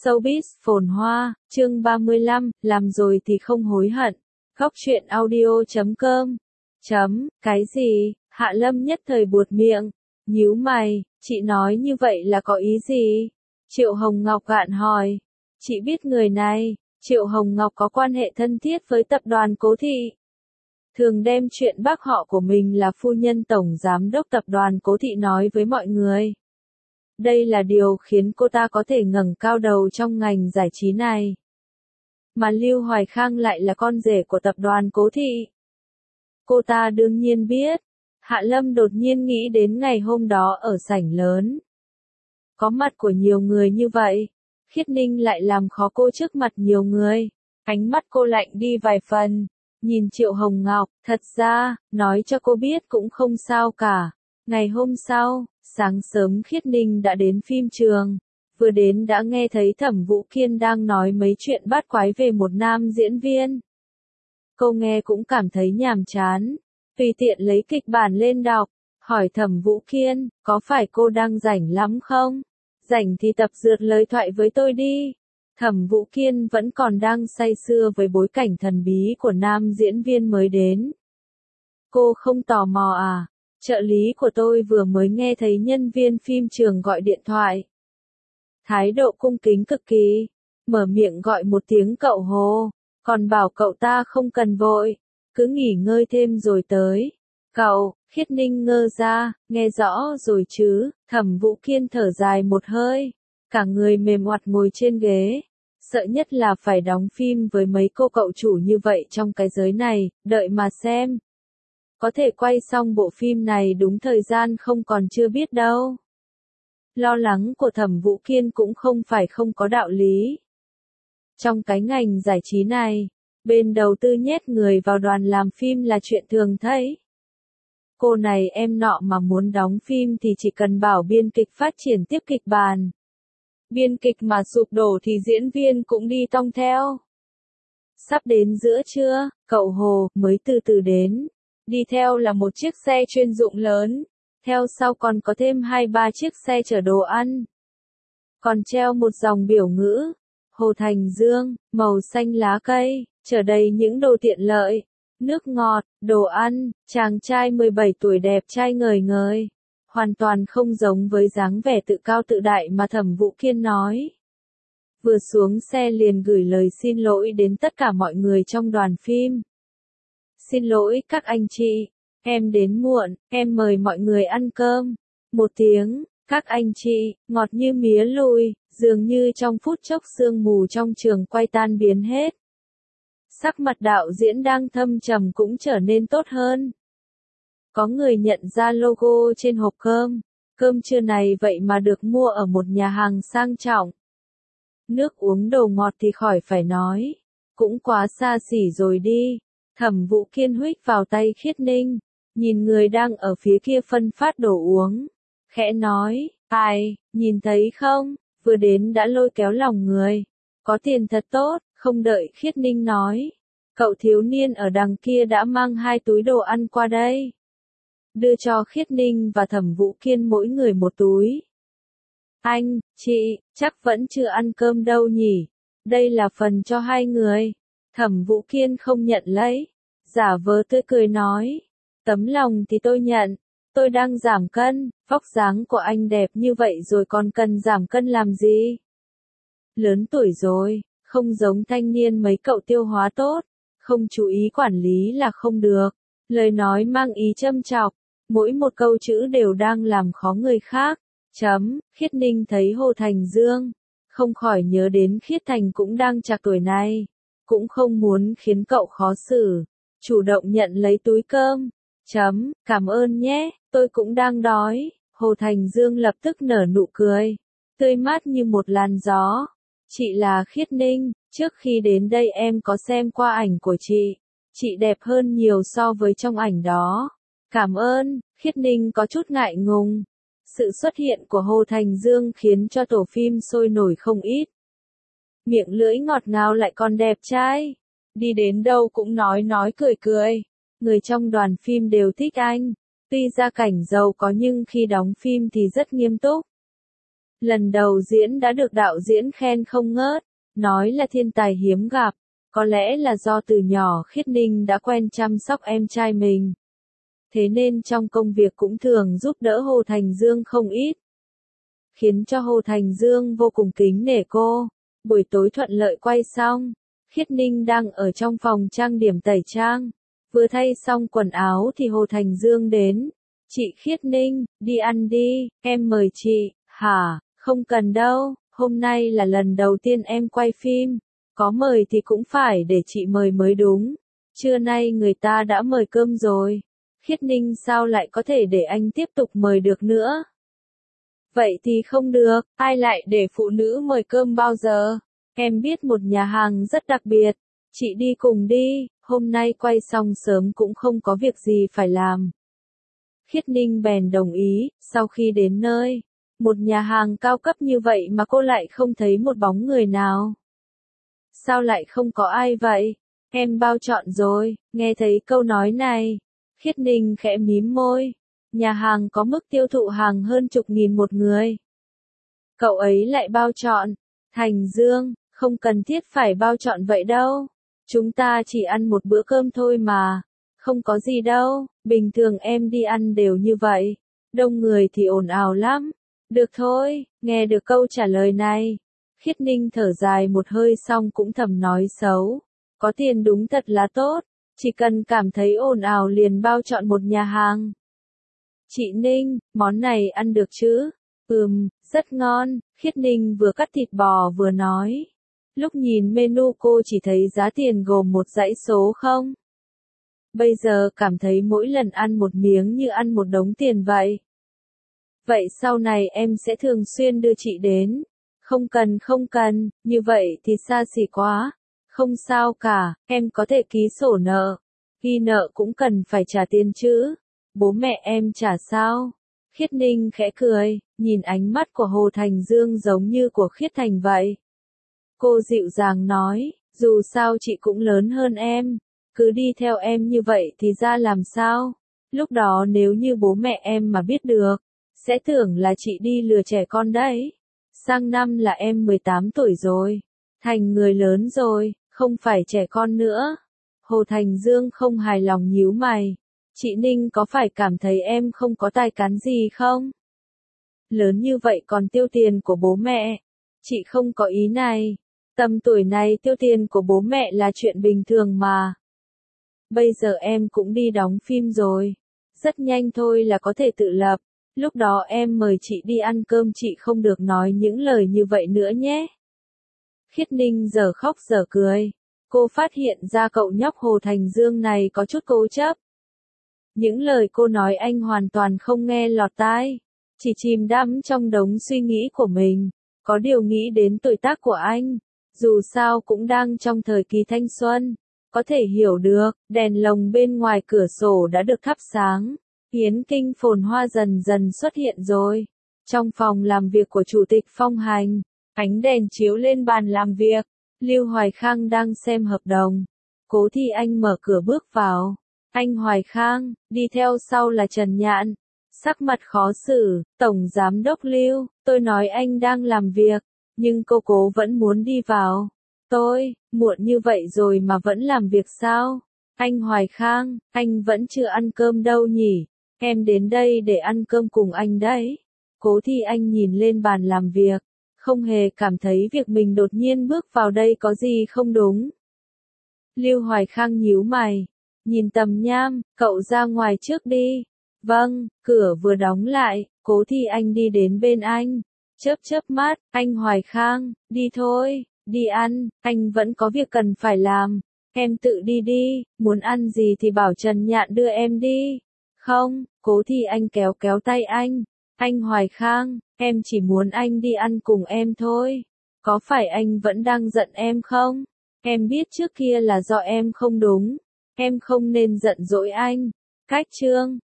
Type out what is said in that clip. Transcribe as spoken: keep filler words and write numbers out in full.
Showbiz phồn hoa, chương ba mươi lăm, làm rồi thì không hối hận. Góc truyện audio chấm com. Chấm, cái gì? Hạ Lâm nhất thời buột miệng, nhíu mày, chị nói như vậy là có ý gì? Triệu Hồng Ngọc gạn hỏi. Chị biết người này, Triệu Hồng Ngọc có quan hệ thân thiết với tập đoàn Cố Thị. Thường đem chuyện bác họ của mình là phu nhân tổng giám đốc tập đoàn Cố Thị nói với mọi người. Đây là điều khiến cô ta có thể ngẩng cao đầu trong ngành giải trí này. Mà Lưu Hoài Khang lại là con rể của tập đoàn Cố Thị. Cô ta đương nhiên biết. Hạ Lâm đột nhiên nghĩ đến ngày hôm đó ở sảnh lớn. Có mặt của nhiều người như vậy, Khiết Ninh lại làm khó cô trước mặt nhiều người. Ánh mắt cô lạnh đi vài phần, nhìn Triệu Hồng Ngọc, thật ra, nói cho cô biết cũng không sao cả. Ngày hôm sau, sáng sớm Khiết Ninh đã đến phim trường, vừa đến đã nghe thấy Thẩm Vũ Kiên đang nói mấy chuyện bát quái về một nam diễn viên. Cô nghe cũng cảm thấy nhàm chán, tùy tiện lấy kịch bản lên đọc, hỏi Thẩm Vũ Kiên, có phải cô đang rảnh lắm không? Rảnh thì tập dượt lời thoại với tôi đi. Thẩm Vũ Kiên vẫn còn đang say sưa với bối cảnh thần bí của nam diễn viên mới đến. Cô không tò mò à? Trợ lý của tôi vừa mới nghe thấy nhân viên phim trường gọi điện thoại. Thái độ cung kính cực kỳ, mở miệng gọi một tiếng cậu Hồ, còn bảo cậu ta không cần vội, cứ nghỉ ngơi thêm rồi tới. Cậu, Khiết Ninh ngơ ra, nghe rõ rồi chứ? Thẩm Vũ Kiên thở dài một hơi, cả người mềm oặt ngồi trên ghế. Sợ nhất là phải đóng phim với mấy cô cậu chủ như vậy trong cái giới này, đợi mà xem. Có thể quay xong bộ phim này đúng thời gian không còn chưa biết đâu. Lo lắng của Thẩm Vũ Kiên cũng không phải không có đạo lý. Trong cái ngành giải trí này, bên đầu tư nhét người vào đoàn làm phim là chuyện thường thấy. Cô này em nọ mà muốn đóng phim thì chỉ cần bảo biên kịch phát triển tiếp kịch bản. Biên kịch mà sụp đổ thì diễn viên cũng đi tong theo. Sắp đến giữa trưa, cậu Hồ mới từ từ đến. Đi theo là một chiếc xe chuyên dụng lớn, theo sau còn có thêm hai ba chiếc xe chở đồ ăn. Còn treo một dòng biểu ngữ, Hồ Thành Dương, màu xanh lá cây, chở đầy những đồ tiện lợi, nước ngọt, đồ ăn, chàng trai mười bảy tuổi đẹp trai ngời ngời. Hoàn toàn không giống với dáng vẻ tự cao tự đại mà Thẩm Vũ Kiên nói. Vừa xuống xe liền gửi lời xin lỗi đến tất cả mọi người trong đoàn phim. Xin lỗi các anh chị, em đến muộn, em mời mọi người ăn cơm. Một tiếng, các anh chị, ngọt như mía lùi, dường như trong phút chốc sương mù trong trường quay tan biến hết. Sắc mặt đạo diễn đang thâm trầm cũng trở nên tốt hơn. Có người nhận ra logo trên hộp cơm, cơm trưa này vậy mà được mua ở một nhà hàng sang trọng. Nước uống đồ ngọt thì khỏi phải nói, cũng quá xa xỉ rồi đi. Thẩm Vũ Kiên huých vào tay Khiết Ninh, nhìn người đang ở phía kia phân phát đồ uống, khẽ nói, ai, nhìn thấy không, vừa đến đã lôi kéo lòng người, có tiền thật tốt. Không đợi Khiết Ninh nói, cậu thiếu niên ở đằng kia đã mang hai túi đồ ăn qua đây. Đưa cho Khiết Ninh và Thẩm Vũ Kiên mỗi người một túi. Anh, chị, chắc vẫn chưa ăn cơm đâu nhỉ, đây là phần cho hai người. Thẩm Vũ Kiên không nhận lấy, giả vờ tươi cười nói, tấm lòng thì tôi nhận, tôi đang giảm cân, vóc dáng của anh đẹp như vậy rồi còn cần giảm cân làm gì? Lớn tuổi rồi, không giống thanh niên mấy cậu tiêu hóa tốt, không chú ý quản lý là không được. Lời nói mang ý châm chọc, mỗi một câu chữ đều đang làm khó người khác. Chấm, Khiết Ninh thấy Hồ Thành Dương, không khỏi nhớ đến Khiết Thành cũng đang chạc tuổi này, cũng không muốn khiến cậu khó xử, chủ động nhận lấy túi cơm. Chấm, cảm ơn nhé, tôi cũng đang đói. Hồ Thành Dương lập tức nở nụ cười, tươi mát như một làn gió. Chị là Khiết Ninh, trước khi đến đây em có xem qua ảnh của chị, chị đẹp hơn nhiều so với trong ảnh đó. Cảm ơn. Khiết Ninh có chút ngại ngùng. Sự xuất hiện của Hồ Thành Dương khiến cho tổ phim sôi nổi không ít. Miệng lưỡi ngọt ngào lại còn đẹp trai. Đi đến đâu cũng nói nói cười cười. Người trong đoàn phim đều thích anh. Tuy gia cảnh giàu có nhưng khi đóng phim thì rất nghiêm túc. Lần đầu diễn đã được đạo diễn khen không ngớt, nói là thiên tài hiếm gặp. Có lẽ là do từ nhỏ Khiết Ninh đã quen chăm sóc em trai mình. Thế nên trong công việc cũng thường giúp đỡ Hồ Thành Dương không ít. Khiến cho Hồ Thành Dương vô cùng kính nể cô. Buổi tối thuận lợi quay xong. Khiết Ninh đang ở trong phòng trang điểm tẩy trang. Vừa thay xong quần áo thì Hồ Thành Dương đến. Chị Khiết Ninh, đi ăn đi, em mời chị. Hả, không cần đâu, hôm nay là lần đầu tiên em quay phim. Có mời thì cũng phải để chị mời mới đúng. Trưa nay người ta đã mời cơm rồi. Khiết Ninh sao lại có thể để anh tiếp tục mời được nữa? Vậy thì không được, ai lại để phụ nữ mời cơm bao giờ? Em biết một nhà hàng rất đặc biệt. Chị đi cùng đi, hôm nay quay xong sớm cũng không có việc gì phải làm. Khiết Ninh bèn đồng ý, sau khi đến nơi. Một nhà hàng cao cấp như vậy mà cô lại không thấy một bóng người nào. Sao lại không có ai vậy? Em bao chọn rồi, nghe thấy câu nói này. Khiết Ninh khẽ mím môi. Nhà hàng có mức tiêu thụ hàng hơn chục nghìn một người. Cậu ấy lại bao chọn. Thành Dương, không cần thiết phải bao chọn vậy đâu. Chúng ta chỉ ăn một bữa cơm thôi mà. Không có gì đâu, bình thường em đi ăn đều như vậy. Đông người thì ồn ào lắm. Được thôi, nghe được câu trả lời này. Khiết Ninh thở dài một hơi xong cũng thầm nói xấu. Có tiền đúng thật là tốt, chỉ cần cảm thấy ồn ào liền bao chọn một nhà hàng. Chị Ninh, món này ăn được chứ? Ừm, rất ngon, Khiết Ninh vừa cắt thịt bò vừa nói. Lúc nhìn menu cô chỉ thấy giá tiền gồm một dãy số không. Bây giờ cảm thấy mỗi lần ăn một miếng như ăn một đống tiền vậy. Vậy sau này em sẽ thường xuyên đưa chị đến. Không cần không cần, như vậy thì xa xỉ quá. Không sao cả, em có thể ký sổ nợ. Ghi nợ cũng cần phải trả tiền chứ. Bố mẹ em trả sao? Khiết Ninh khẽ cười, nhìn ánh mắt của Hồ Thành Dương giống như của Khiết Thành vậy. Cô dịu dàng nói, dù sao chị cũng lớn hơn em. Cứ đi theo em như vậy thì ra làm sao? Lúc đó nếu như bố mẹ em mà biết được, sẽ tưởng là chị đi lừa trẻ con đấy. Sang năm là em mười tám tuổi rồi. Thành người lớn rồi, không phải trẻ con nữa. Hồ Thành Dương không hài lòng nhíu mày. Chị Ninh có phải cảm thấy em không có tài cán gì không? Lớn như vậy còn tiêu tiền của bố mẹ. Chị không có ý này. Tầm tuổi này tiêu tiền của bố mẹ là chuyện bình thường mà. Bây giờ em cũng đi đóng phim rồi. Rất nhanh thôi là có thể tự lập. Lúc đó em mời chị đi ăn cơm chị không được nói những lời như vậy nữa nhé. Khiết Ninh giờ khóc giờ cười. Cô phát hiện ra cậu nhóc Hồ Thành Dương này có chút cố chấp. Những lời cô nói anh hoàn toàn không nghe lọt tai. Chỉ chìm đắm trong đống suy nghĩ của mình. Có điều nghĩ đến tuổi tác của anh. Dù sao cũng đang trong thời kỳ thanh xuân. Có thể hiểu được, đèn lồng bên ngoài cửa sổ đã được thắp sáng. Yến kinh phồn hoa dần dần xuất hiện rồi. Trong phòng làm việc của Chủ tịch Phong Hành, ánh đèn chiếu lên bàn làm việc. Lưu Hoài Khang đang xem hợp đồng. Cố Thi Anh mở cửa bước vào. Anh Hoài Khang, đi theo sau là Trần Nhạn. Sắc mặt khó xử, Tổng Giám đốc Lưu, tôi nói anh đang làm việc, nhưng cô cố vẫn muốn đi vào. Tôi, muộn như vậy rồi mà vẫn làm việc sao? Anh Hoài Khang, anh vẫn chưa ăn cơm đâu nhỉ? Em đến đây để ăn cơm cùng anh đấy. Cố Thi Anh nhìn lên bàn làm việc, không hề cảm thấy việc mình đột nhiên bước vào đây có gì không đúng. Lưu Hoài Khang nhíu mày, nhìn Tầm Nham, cậu ra ngoài trước đi. Vâng, cửa vừa đóng lại, Cố Thi Anh đi đến bên anh, chớp chớp mắt, anh Hoài Khang, đi thôi, đi ăn, anh vẫn có việc cần phải làm. Em tự đi đi, muốn ăn gì thì bảo Trần Nhạn đưa em đi. Không, Cố Thi Anh kéo kéo tay anh. Anh Hoài Khang, em chỉ muốn anh đi ăn cùng em thôi. Có phải anh vẫn đang giận em không? Em biết trước kia là do em không đúng. Em không nên giận dỗi anh. Cách chương